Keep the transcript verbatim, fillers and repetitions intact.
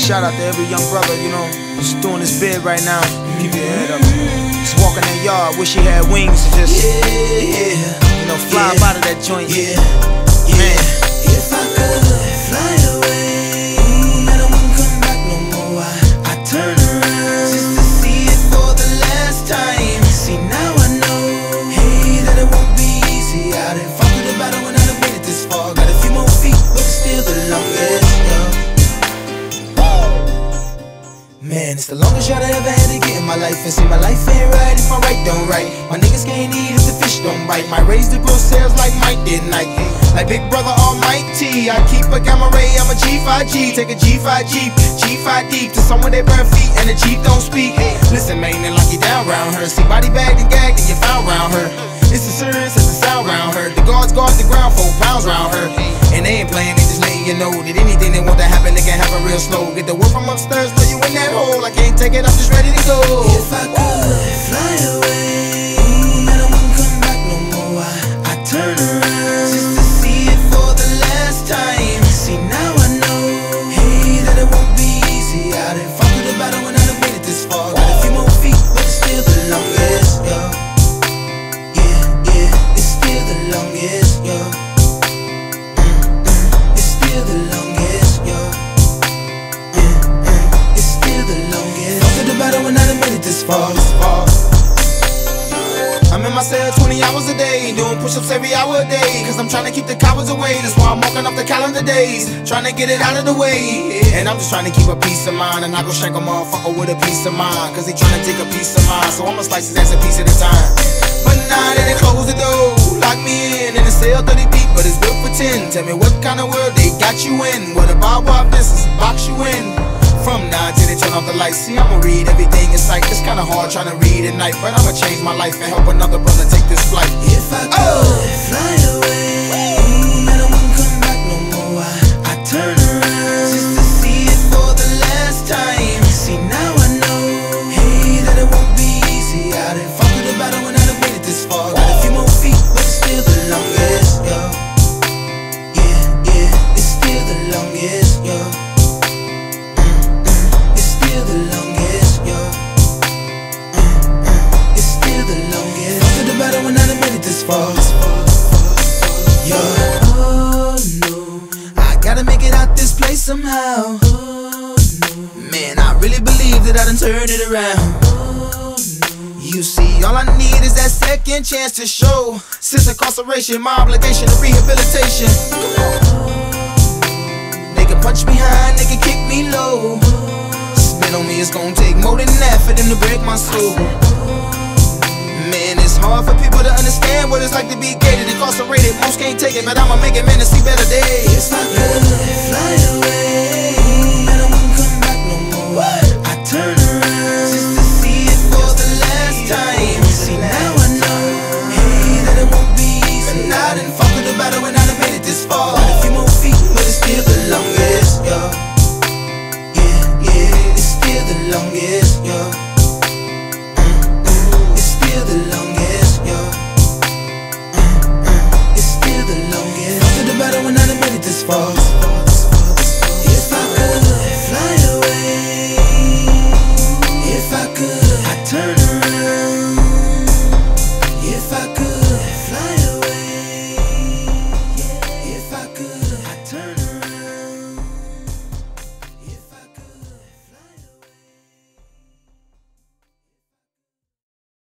shout out to every young brother, you know, just doing his bid right now. Keep your head up. Just walk in that yard, wish he had wings to just, yeah, yeah, you know, fly yeah, up out of that joint. Yeah, yeah. Man. If I could fly away and I wouldn't come back no more, I, I turn around just to see it for the last time. See, now I know, hey, that it won't be easy. I done fought through the battle when I done made it this far. Got a few more feet, but it's still the longest, yeah. Man, it's the longest shot I ever had to get in my life. And see, my life ain't right if my right don't right. My niggas can't eat if the fish don't bite. Might raise the gross sales like Mike did Nike. Like Big Brother Almighty, I keep a gamma ray, I'm a G five G. Take a G five Jeep, G five deep to somewhere they burn feet and the Jeep don't speak. Listen, man, they like you down round her. See, body bagged and gagged and you found round her. It's as serious as the sound round her. The guards guard the ground, four pounds round her. And they ain't playing, they just letting you know that anything they want to happen, they can happen real slow. Get the word from upstairs, throw you in that hole. I can't take it, I'm just ready to go. If I could fly away and I wouldn't come back no more, I, I turn around just to see it for the last time. See, now I know, hey, that it won't be easy. I done fought through the battle when I done made it this far. Got a few more feet, but it's still the longest, yeah. Yeah, yeah, it's still the longest, yeah. The longest, yeah. Yeah, yeah. It's still the longest. After the battle when I done made it this far. I'm in my cell twenty hours a day, doing push-ups every hour a day. Cause I'm trying to keep the cowards away. That's why I'm walking off the calendar days, trying to get it out of the way. And I'm just trying to keep a peace of mind. And I go shank a motherfucker with a piece of mind. Cause they trying to take a piece of mine. So I'ma slice his ass a piece at a time. But now that they close the door, lock me in, in a cell thirty deep, but it's built for ten. Tell me what kind of world they got you in, where the barbed wire fences box you in. From now till they turn off the lights, see I'ma read everything in sight. It's kinda hard trying to read at night, but I'ma change my life and help another brother take this flight. If I could oh. fly away and I wouldn't come back no more, I, I turn around just to see it for the last time. See, now I know, hey, that it won't be easy. I done fought through the battle when I done made it this far. Got a few more feet, but it's still the longest, yeah. Yeah, yeah, it's still the longest, yeah. The longest, yeah. Mm, mm, it's still the longest. After the battle when I done made it this far, yeah. Oh no, I gotta make it out this place somehow. Oh no, man, I really believe that I done turned it around. Oh no, you see, all I need is that second chance to show. Since incarceration, my obligation to rehabilitation. They can punch me high, they can kick me low. On me, it's gonna take more than that for them to break my soul. Man, it's hard for people to understand what it's like to be gated, incarcerated. Most can't take it, but I'ma make it, man, to see better days. If I could fly away and I wouldn't come back no more, I turn around just to see it for the last time. See, now I know, hey, that it won't be easy. And I done fought through the battle when I done made it this far. Got a few more feet, but it's still the longest, yeah. The longest, yeah. Mm, mm, it's still the longest, yeah. Mm, mm, it's still the longest. After the battle when I done made it this far.